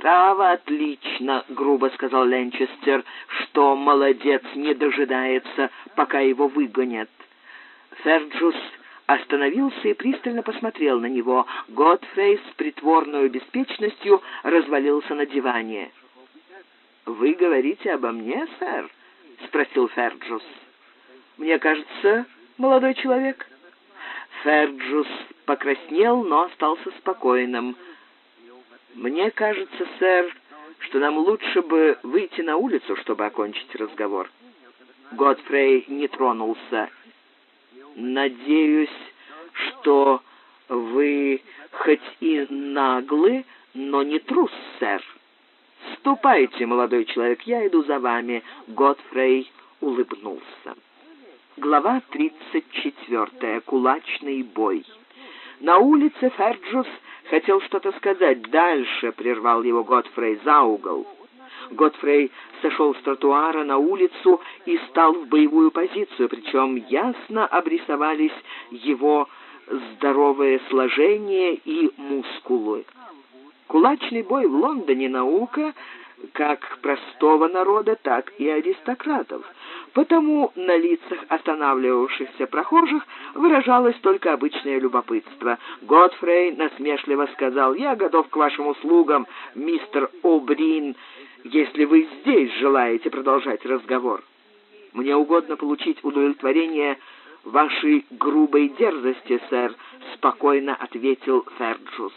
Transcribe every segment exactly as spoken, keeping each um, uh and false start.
«Право, отлично», — грубо сказал Ленчестер, что молодец не дожидается, пока его выгонят. Ферджус остановился и пристально посмотрел на него. Годфрей с притворной беспечностью развалился на диване. «Вы говорите обо мне, сэр?» — спросил Ферджус. «Мне кажется, молодой человек». Ферджус покраснел, но остался спокойным. «Мне кажется, сэр, что нам лучше бы выйти на улицу, чтобы окончить разговор». Годфрей не тронулся. «Надеюсь, что вы хоть и наглы, но не трус, сэр». «Ступайте, молодой человек, я иду за вами». Годфрей улыбнулся. Глава тридцать четвертая. Кулачный бой. На улице Ферджус хотел что-то сказать. «Дальше», — прервал его Годфрей, — «за угол». Годфрей сошел с тротуара на улицу и стал в боевую позицию, причем ясно обрисовались его здоровое сложение и мускулы. Кулачный бой в Лондоне — наука как простого народа, так и аристократов. Потому на лицах останавливавшихся прохожих выражалось только обычное любопытство. Годфрей насмешливо сказал: «Я готов к вашим услугам, мистер О'Брин, если вы здесь желаете продолжать разговор». «Мне угодно получить удовлетворение вашей грубой дерзости, сэр», — спокойно ответил Ферджус.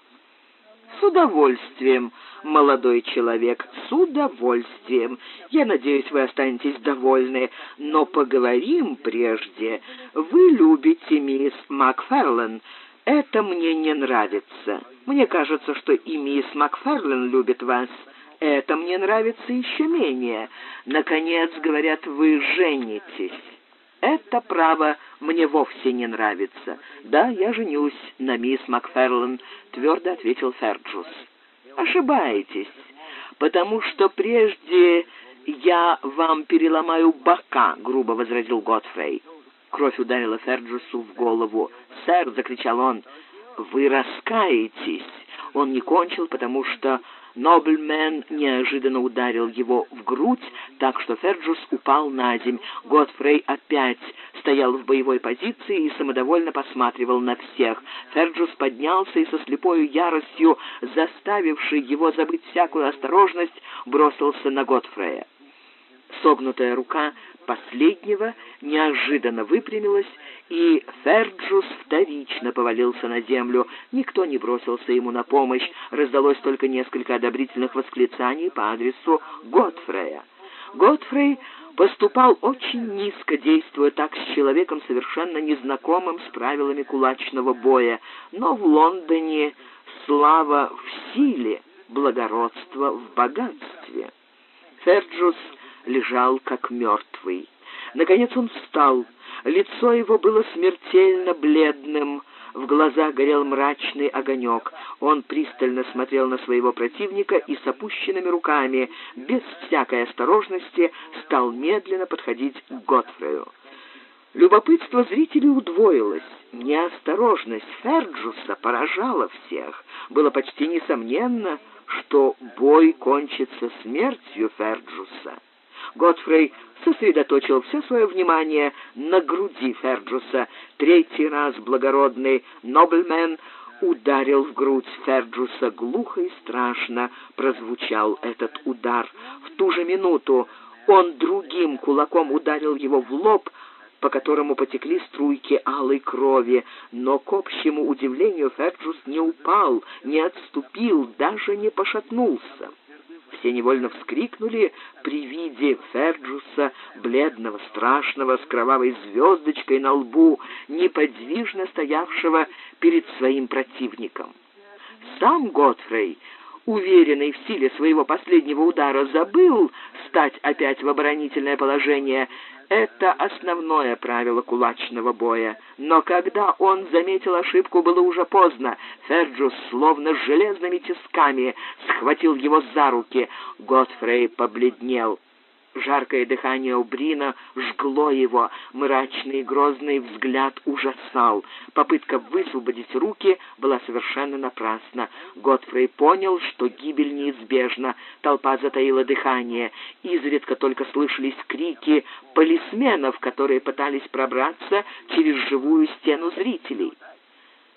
«С удовольствием, молодой человек, с удовольствием. Я надеюсь, вы останетесь довольны, но поговорим прежде. Вы любите мисс Макферлен. Это мне не нравится. Мне кажется, что и мисс Макферлен любит вас. Это мне нравится еще менее. Наконец, говорят, вы женитесь. Это, право, мне вовсе не нравится. Да, я женюсь на мисс Макферлен», — твердо ответил Ферджус. «Ошибаетесь, потому что прежде я вам переломаю бока», — грубо возразил Годфрей. Кровь ударила Ферджусу в голову. «Сэр», — закричал он, — «вы раскаетесь». Он не кончил, потому что Нобельмен неожиданно ударил его в грудь, так что Ферджус упал на земь. Годфрей опять стоял в боевой позиции и самодовольно посматривал на всех. Ферджус поднялся и со слепою яростью, заставившей его забыть всякую осторожность, бросился на Годфрея. Согнутая рука последнего неожиданно выпрямилась, и Ферджус вторично повалился на землю. Никто не бросился ему на помощь, раздалось только несколько одобрительных восклицаний по адресу Годфрея. Годфрей поступал очень низко, действуя так с человеком, совершенно незнакомым с правилами кулачного боя, но в Лондоне слава в силе, благородство в богатстве. Ферджус лежал как мертвый. Наконец он встал. Лицо его было смертельно бледным, в глазах горел мрачный огонек. Он пристально смотрел на своего противника и с опущенными руками, без всякой осторожности, стал медленно подходить к Годфрею. Любопытство зрителей удвоилось. Неосторожность Ферджуса поражала всех. Было почти несомненно, что бой кончится смертью Ферджуса. Годфрей сосредоточил все свое внимание на груди Ферджуса. Третий раз благородный Нобельмен ударил в грудь Ферджуса. Глухо и страшно прозвучал этот удар. В ту же минуту он другим кулаком ударил его в лоб, по которому потекли струйки алой крови, но, к общему удивлению, Ферджус не упал, не отступил, даже не пошатнулся. Все невольно вскрикнули при виде Ферджуса, бледного, страшного, с кровавой звездочкой на лбу, неподвижно стоявшего перед своим противником. Сам Годфрей, уверенный в силе своего последнего удара, забыл стать опять в оборонительное положение. Это основное правило кулачного боя. Но когда он заметил ошибку, было уже поздно. Ферджус, словно с железными тисками, схватил его за руки. Годфрей побледнел. Жаркое дыхание Убрина жгло его, мрачный и грозный взгляд ужасал. Попытка высвободить руки была совершенно напрасна. Годфрей понял, что гибель неизбежна. Толпа затаила дыхание. Изредка только слышались крики полисменов, которые пытались пробраться через живую стену зрителей.